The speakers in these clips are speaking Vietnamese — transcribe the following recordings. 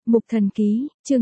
Mục Thần Ký, chương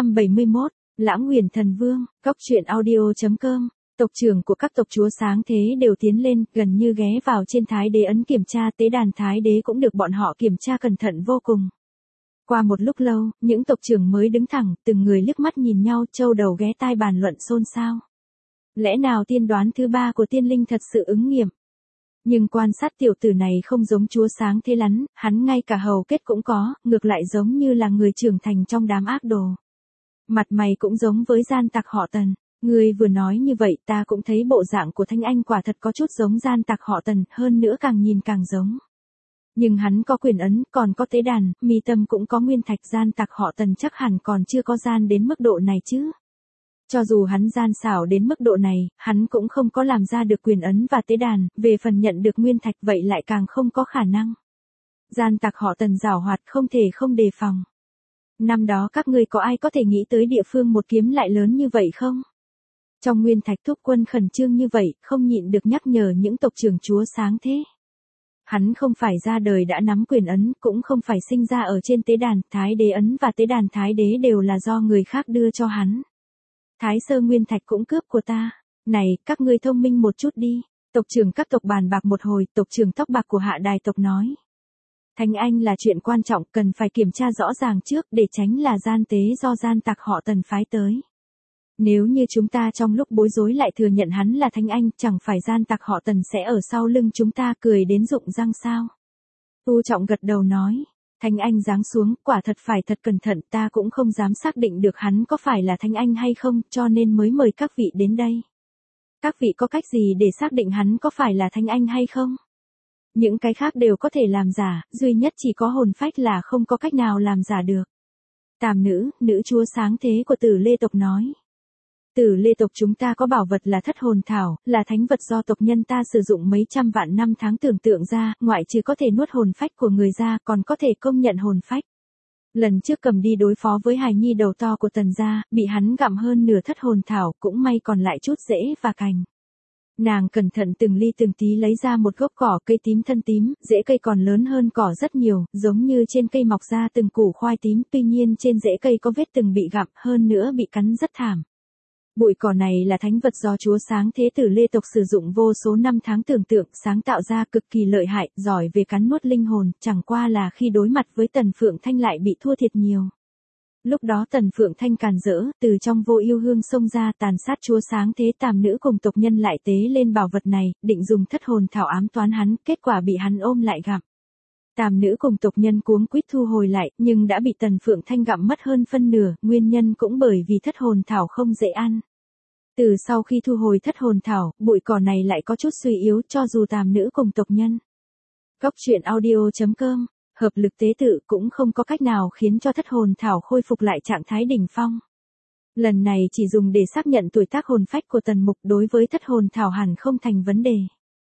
971, Lãng Uyển Thần Vương, Cốc truyện audio.com. Tộc trưởng của các tộc chúa sáng thế đều tiến lên, gần như ghé vào trên Thái Đế ấn kiểm tra, tế đàn Thái Đế cũng được bọn họ kiểm tra cẩn thận vô cùng. Qua một lúc lâu, những tộc trưởng mới đứng thẳng, từng người liếc mắt nhìn nhau, châu đầu ghé tai bàn luận xôn xao. Lẽ nào tiên đoán thứ ba của tiên linh thật sự ứng nghiệm? Nhưng quan sát tiểu tử này không giống chúa sáng thế lắm, hắn ngay cả hầu kết cũng có, ngược lại giống như là người trưởng thành trong đám ác đồ. Mặt mày cũng giống với gian tặc họ Tần. Ngươi vừa nói như vậy ta cũng thấy bộ dạng của Thanh Anh quả thật có chút giống gian tặc họ Tần, hơn nữa càng nhìn càng giống. Nhưng hắn có quyền ấn, còn có tế đàn, mi tâm cũng có nguyên thạch, gian tặc họ Tần chắc hẳn còn chưa có gian đến mức độ này chứ. Cho dù hắn gian xảo đến mức độ này, hắn cũng không có làm ra được quyền ấn và tế đàn, về phần nhận được nguyên thạch vậy lại càng không có khả năng. Gian tặc họ Tần giảo hoạt không thể không đề phòng. Năm đó các ngươi có ai có thể nghĩ tới địa phương một kiếm lại lớn như vậy không? Trong nguyên thạch thúc quân khẩn trương như vậy, không nhịn được nhắc nhở những tộc trưởng chúa sáng thế. Hắn không phải ra đời đã nắm quyền ấn, cũng không phải sinh ra ở trên tế đàn, Thái Đế ấn và tế đàn Thái Đế đều là do người khác đưa cho hắn. Thái sơ nguyên thạch cũng cướp của ta. Này, các ngươi thông minh một chút đi. Tộc trưởng các tộc bàn bạc một hồi, tộc trưởng tóc bạc của Hạ Đài tộc nói. Thanh Anh là chuyện quan trọng, cần phải kiểm tra rõ ràng trước để tránh là gian tế do gian tặc họ Tần phái tới. Nếu như chúng ta trong lúc bối rối lại thừa nhận hắn là Thanh Anh, chẳng phải gian tặc họ Tần sẽ ở sau lưng chúng ta cười đến rụng răng sao? Tu Trọng gật đầu nói. Thanh Anh giáng xuống, quả thật phải thật cẩn thận, ta cũng không dám xác định được hắn có phải là Thanh Anh hay không, cho nên mới mời các vị đến đây. Các vị có cách gì để xác định hắn có phải là Thanh Anh hay không? Những cái khác đều có thể làm giả, duy nhất chỉ có hồn phách là không có cách nào làm giả được. Tàm nữ, nữ chúa sáng thế của Tử Lê tộc nói. Tử Lê tộc chúng ta có bảo vật là thất hồn thảo, là thánh vật do tộc nhân ta sử dụng mấy trăm vạn năm tháng tưởng tượng ra, ngoại trừ có thể nuốt hồn phách của người ra, còn có thể công nhận hồn phách. Lần trước cầm đi đối phó với hài nhi đầu to của Tần gia, bị hắn gặm hơn nửa thất hồn thảo, cũng may còn lại chút rễ và cành. Nàng cẩn thận từng ly từng tí lấy ra một gốc cỏ cây tím thân tím, rễ cây còn lớn hơn cỏ rất nhiều, giống như trên cây mọc ra từng củ khoai tím, tuy nhiên trên rễ cây có vết từng bị gặm, hơn nữa bị cắn rất thảm. Bụi cỏ này là thánh vật do chúa sáng thế Tử Lê tộc sử dụng vô số năm tháng tưởng tượng, sáng tạo ra cực kỳ lợi hại, giỏi về cắn nuốt linh hồn, chẳng qua là khi đối mặt với Tần Phượng Thanh lại bị thua thiệt nhiều. Lúc đó Tần Phượng Thanh càn rỡ, từ trong vô yêu hương xông ra tàn sát chúa sáng thế Tàm nữ cùng tộc nhân lại tế lên bảo vật này, định dùng thất hồn thảo ám toán hắn, kết quả bị hắn ôm lại gặm. Tàm nữ cùng tộc nhân cuống quýt thu hồi lại, nhưng đã bị Tần Phượng Thanh gặm mất hơn phân nửa, nguyên nhân cũng bởi vì thất hồn thảo không dễ ăn. Từ sau khi thu hồi thất hồn thảo, bụi cỏ này lại có chút suy yếu cho dù tàm nữ cùng tộc nhân. Cốc truyện audio.com, hợp lực tế tự cũng không có cách nào khiến cho thất hồn thảo khôi phục lại trạng thái đỉnh phong. Lần này chỉ dùng để xác nhận tuổi tác hồn phách của Tần Mục, đối với thất hồn thảo hẳn không thành vấn đề.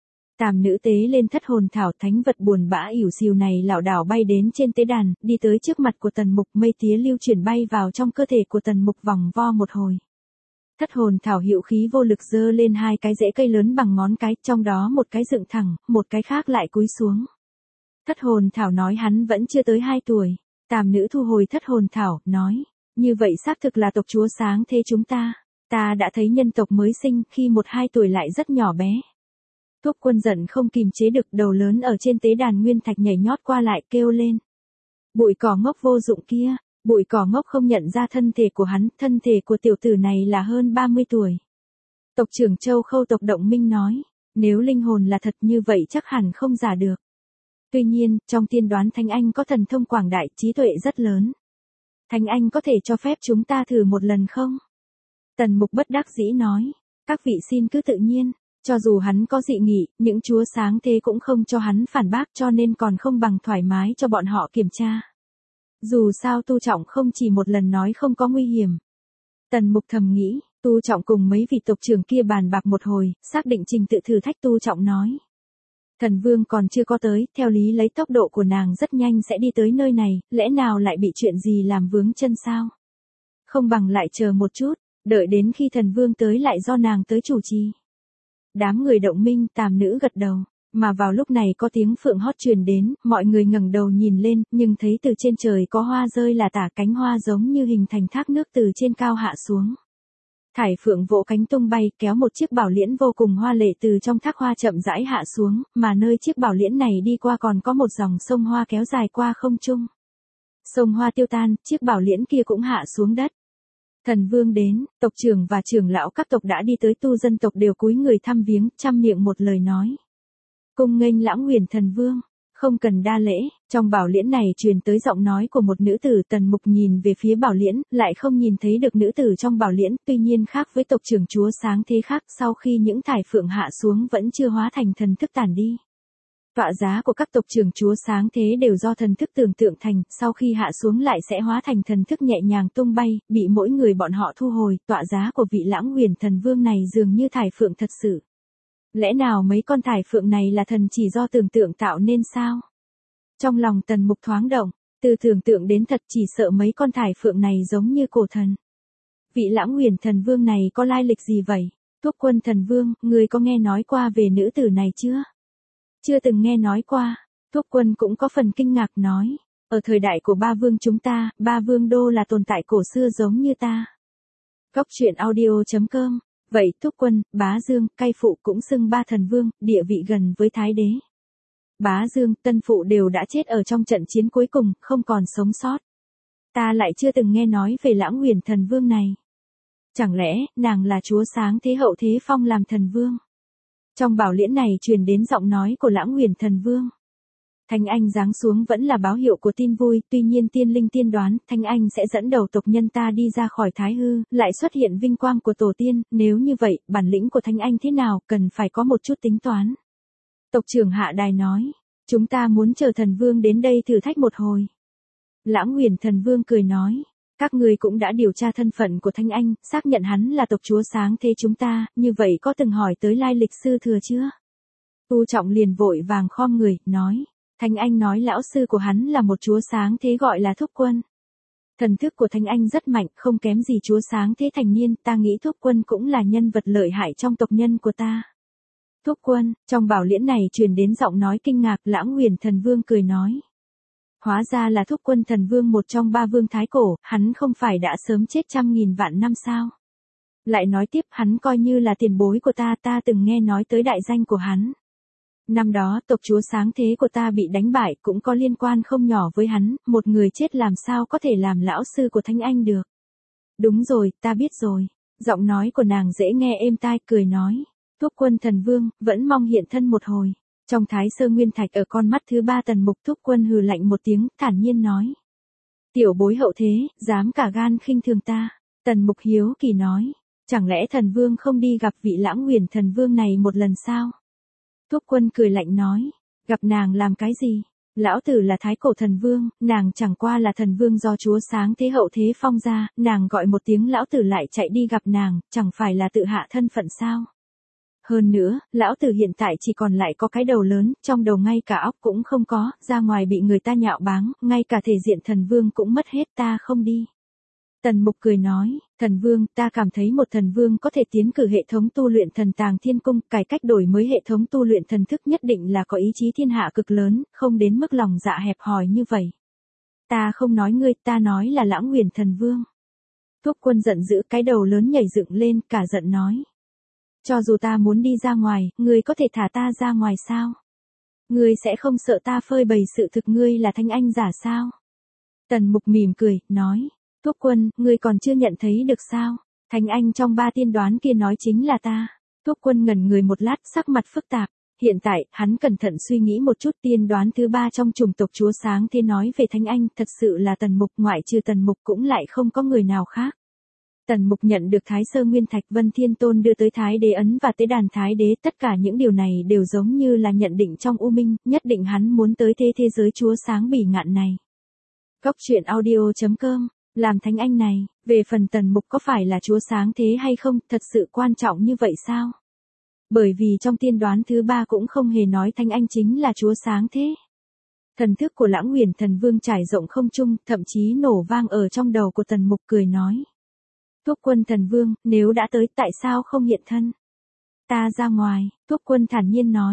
Tàm nữ tế lên thất hồn thảo, thánh vật buồn bã ỉu xìu này lảo đảo bay đến trên tế đàn, đi tới trước mặt của Tần Mục, mây tía lưu chuyển bay vào trong cơ thể của Tần Mục vòng vo một hồi. Thất hồn thảo hiệu khí vô lực giơ lên hai cái rễ cây lớn bằng ngón cái, trong đó một cái dựng thẳng, một cái khác lại cúi xuống. Thất hồn thảo nói hắn vẫn chưa tới 2 tuổi. Tàm nữ thu hồi thất hồn thảo, nói, như vậy xác thực là tộc chúa sáng thế chúng ta. Ta đã thấy nhân tộc mới sinh khi 1-2 tuổi lại rất nhỏ bé. Thúc quân giận không kìm chế được, đầu lớn ở trên tế đàn nguyên thạch nhảy nhót qua lại kêu lên. Bụi cỏ ngốc vô dụng kia. Bụi cỏ ngốc không nhận ra thân thể của hắn, thân thể của tiểu tử này là hơn 30 tuổi. Tộc trưởng Châu Khâu tộc Động Minh nói, nếu linh hồn là thật như vậy chắc hẳn không giả được. Tuy nhiên, trong tiên đoán Thanh Anh có thần thông quảng đại, trí tuệ rất lớn. Thanh Anh có thể cho phép chúng ta thử một lần không? Tần Mục bất đắc dĩ nói, các vị xin cứ tự nhiên, cho dù hắn có dị nghị, những chúa sáng thế cũng không cho hắn phản bác, cho nên còn không bằng thoải mái cho bọn họ kiểm tra. Dù sao Tu Trọng không chỉ một lần nói không có nguy hiểm. Tần Mục thầm nghĩ, Tu Trọng cùng mấy vị tộc trưởng kia bàn bạc một hồi, xác định trình tự thử thách. Tu Trọng nói. Thần Vương còn chưa có tới, theo lý lấy tốc độ của nàng rất nhanh sẽ đi tới nơi này, lẽ nào lại bị chuyện gì làm vướng chân sao? Không bằng lại chờ một chút, đợi đến khi Thần Vương tới lại do nàng tới chủ trì. Đám người Động Minh, Tàm nữ gật đầu. Mà vào lúc này có tiếng phượng hót truyền đến, mọi người ngẩng đầu nhìn lên, nhưng thấy từ trên trời có hoa rơi là tả, cánh hoa giống như hình thành thác nước từ trên cao hạ xuống. Thải phượng vỗ cánh tung bay, kéo một chiếc bảo liễn vô cùng hoa lệ từ trong thác hoa chậm rãi hạ xuống, mà nơi chiếc bảo liễn này đi qua còn có một dòng sông hoa kéo dài qua không trung. Sông hoa tiêu tan, chiếc bảo liễn kia cũng hạ xuống đất. Thần vương đến, tộc trưởng và trưởng lão các tộc đã đi tới, tu dân tộc đều cúi người thăm viếng, trăm miệng một lời nói. Cung nghênh Lã Nguyền thần vương, không cần đa lễ. Trong bảo liễn này truyền tới giọng nói của một nữ tử. Tần Mục nhìn về phía bảo liễn, lại không nhìn thấy được nữ tử trong bảo liễn, tuy nhiên khác với tộc trưởng chúa sáng thế khác, sau khi những thải phượng hạ xuống vẫn chưa hóa thành thần thức tản đi. Tọa giá của các tộc trưởng chúa sáng thế đều do thần thức tưởng tượng thành, sau khi hạ xuống lại sẽ hóa thành thần thức nhẹ nhàng tung bay, bị mỗi người bọn họ thu hồi. Tọa giá của vị Lã Nguyền thần vương này dường như thải phượng thật sự. Lẽ nào mấy con thải phượng này là thần chỉ do tưởng tượng tạo nên sao? Trong lòng Tần Mục thoáng động, từ tưởng tượng đến thật, chỉ sợ mấy con thải phượng này giống như cổ thần. Vị Lã Nguyền thần vương này có lai lịch gì vậy? Thúc Quân thần vương, người có nghe nói qua về nữ tử này chưa? Chưa từng nghe nói qua. Thúc Quân cũng có phần kinh ngạc nói, ở thời đại của ba vương chúng ta, ba vương đô là tồn tại cổ xưa giống như ta. Góc truyện audio.com. Vậy Thúc Quân, Bá Dương, Cai Phụ cũng xưng ba thần vương, địa vị gần với Thái Đế. Bá Dương, Tân Phụ đều đã chết ở trong trận chiến cuối cùng, không còn sống sót. Ta lại chưa từng nghe nói về Lã Nguyền thần vương này. Chẳng lẽ, nàng là chúa sáng thế hậu thế phong làm thần vương? Trong bảo liễn này truyền đến giọng nói của Lã Nguyền thần vương. Thánh Anh giáng xuống vẫn là báo hiệu của tin vui, tuy nhiên tiên linh tiên đoán, Thánh Anh sẽ dẫn đầu tộc nhân ta đi ra khỏi Thái Hư, lại xuất hiện vinh quang của tổ tiên, nếu như vậy, bản lĩnh của Thánh Anh thế nào, cần phải có một chút tính toán. Tộc trưởng Hạ Đài nói, chúng ta muốn chờ thần vương đến đây thử thách một hồi. Lã Nguyền thần vương cười nói, các ngươi cũng đã điều tra thân phận của Thánh Anh, xác nhận hắn là tộc chúa sáng thế chúng ta, như vậy có từng hỏi tới lai lịch sư thừa chưa? Tu Trọng liền vội vàng khom người, nói. Thánh Anh nói lão sư của hắn là một chúa sáng thế gọi là Thúc Quân. Thần thức của Thánh Anh rất mạnh, không kém gì chúa sáng thế thành niên, ta nghĩ Thúc Quân cũng là nhân vật lợi hại trong tộc nhân của ta. Thúc Quân, trong bảo liễn này truyền đến giọng nói kinh ngạc. Lã Nguyền thần vương cười nói. Hóa ra là Thúc Quân thần vương, một trong ba vương thái cổ, hắn không phải đã sớm chết trăm nghìn vạn năm sao? Lại nói tiếp, hắn coi như là tiền bối của ta, ta từng nghe nói tới đại danh của hắn. Năm đó, tộc chúa sáng thế của ta bị đánh bại, cũng có liên quan không nhỏ với hắn, một người chết làm sao có thể làm lão sư của Thánh Anh được. Đúng rồi, ta biết rồi. Giọng nói của nàng dễ nghe êm tai, cười nói. Thúc Quân thần vương, vẫn mong hiện thân một hồi. Trong Thái Sơ Nguyên Thạch ở con mắt thứ ba Tần Mục, Thúc Quân hừ lạnh một tiếng, thản nhiên nói. Tiểu bối hậu thế, dám cả gan khinh thường ta. Tần Mục hiếu kỳ nói. Chẳng lẽ thần vương không đi gặp vị Lã Nguyền thần vương này một lần sao? Thúc Quân cười lạnh nói, gặp nàng làm cái gì? Lão tử là thái cổ thần vương, nàng chẳng qua là thần vương do chúa sáng thế hậu thế phong ra, nàng gọi một tiếng lão tử lại chạy đi gặp nàng, chẳng phải là tự hạ thân phận sao? Hơn nữa, lão tử hiện tại chỉ còn lại có cái đầu lớn, trong đầu ngay cả óc cũng không có, ra ngoài bị người ta nhạo báng, ngay cả thể diện thần vương cũng mất hết, ta không đi. Tần Mục cười nói, thần vương, ta cảm thấy một thần vương có thể tiến cử hệ thống tu luyện thần tàng thiên cung, cải cách đổi mới hệ thống tu luyện thần thức nhất định là có ý chí thiên hạ cực lớn, không đến mức lòng dạ hẹp hòi như vậy. Ta không nói ngươi, ta nói là Lã Nguyền thần vương. Thúc Quân giận dữ, cái đầu lớn nhảy dựng lên, cả giận nói. Cho dù ta muốn đi ra ngoài, ngươi có thể thả ta ra ngoài sao? Ngươi sẽ không sợ ta phơi bày sự thực ngươi là Thánh Anh giả sao? Tần Mục mỉm cười, nói. Thúc Quân, ngươi còn chưa nhận thấy được sao? Thánh Anh trong ba tiên đoán kia nói chính là ta. Thúc Quân ngẩn người một lát, sắc mặt phức tạp. Hiện tại, hắn cẩn thận suy nghĩ một chút, tiên đoán thứ ba trong chủng tộc chúa sáng thế nói về Thánh Anh, thật sự là Tần Mục, ngoại trừ Tần Mục cũng lại không có người nào khác. Tần Mục nhận được Thái Sơ Nguyên Thạch, Vân Thiên Tôn đưa tới Thái Đế ấn và tế đàn Thái Đế, tất cả những điều này đều giống như là nhận định trong U Minh, nhất định hắn muốn tới thế giới chúa sáng bỉ ngạn này. Góc truyện audio.com. Làm Thánh Anh này, về phần Tần Mục có phải là chúa sáng thế hay không, thật sự quan trọng như vậy sao? Bởi vì trong tiên đoán thứ ba cũng không hề nói Thánh Anh chính là chúa sáng thế. Thần thức của Lã Nguyền thần vương trải rộng không trung, thậm chí nổ vang ở trong đầu của Tần Mục, cười nói. Thúc Quân thần vương, nếu đã tới, tại sao không hiện thân? Ta ra ngoài, Thúc Quân thản nhiên nói.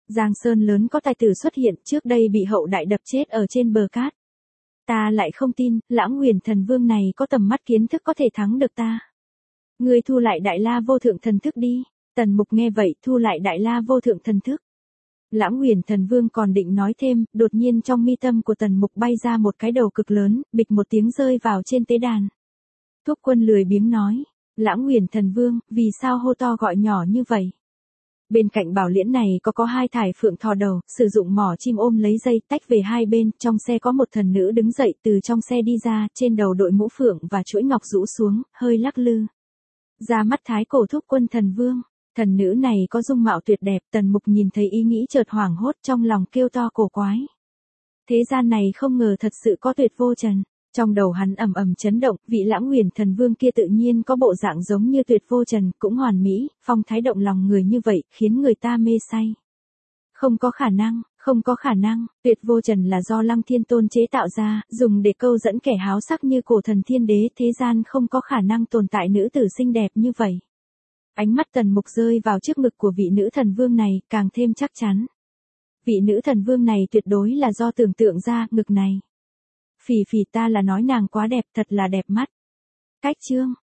Giang Sơn lớn có tài tử xuất hiện, trước đây bị hậu đại đập chết ở trên bờ cát. Ta lại không tin, Lãng Nguyền Thần Vương này có tầm mắt kiến thức có thể thắng được ta. Ngươi thu lại Đại La Vô Thượng Thần Thức đi. Tần Mục nghe vậy thu lại Đại La Vô Thượng Thần Thức. Lãng Nguyền Thần Vương còn định nói thêm, đột nhiên trong mi tâm của Tần Mục bay ra một cái đầu cực lớn, bịch một tiếng rơi vào trên tế đàn. Thúc Quân lười biếng nói, Lãng Nguyền Thần Vương, vì sao hô to gọi nhỏ như vậy? Bên cạnh bảo liễn này có hai thải phượng thò đầu, sử dụng mỏ chim ôm lấy dây tách về hai bên, trong xe có một thần nữ đứng dậy từ trong xe đi ra, trên đầu đội mũ phượng và chuỗi ngọc rũ xuống, hơi lắc lư. Ra mắt thái cổ Thúc Quân Thần Vương, thần nữ này có dung mạo tuyệt đẹp, Tần Mục nhìn thấy ý nghĩ chợt hoảng hốt trong lòng kêu to cổ quái. Thế gian này không ngờ thật sự có Tuyệt Vô Trần. Trong đầu hắn ầm ầm chấn động, vị Lãng Nguyền Thần Vương kia tự nhiên có bộ dạng giống như Tuyệt Vô Trần, cũng hoàn mỹ, phong thái động lòng người như vậy, khiến người ta mê say. Không có khả năng, không có khả năng, Tuyệt Vô Trần là do Lăng Thiên Tôn chế tạo ra, dùng để câu dẫn kẻ háo sắc như cổ thần thiên đế, thế gian không có khả năng tồn tại nữ tử xinh đẹp như vậy. Ánh mắt Tần Mục rơi vào trước ngực của vị nữ thần vương này, càng thêm chắc chắn. Vị nữ thần vương này tuyệt đối là do tưởng tượng ra, ngực này. Phỉ ta là nói nàng quá đẹp, thật là đẹp mắt. Cách chương.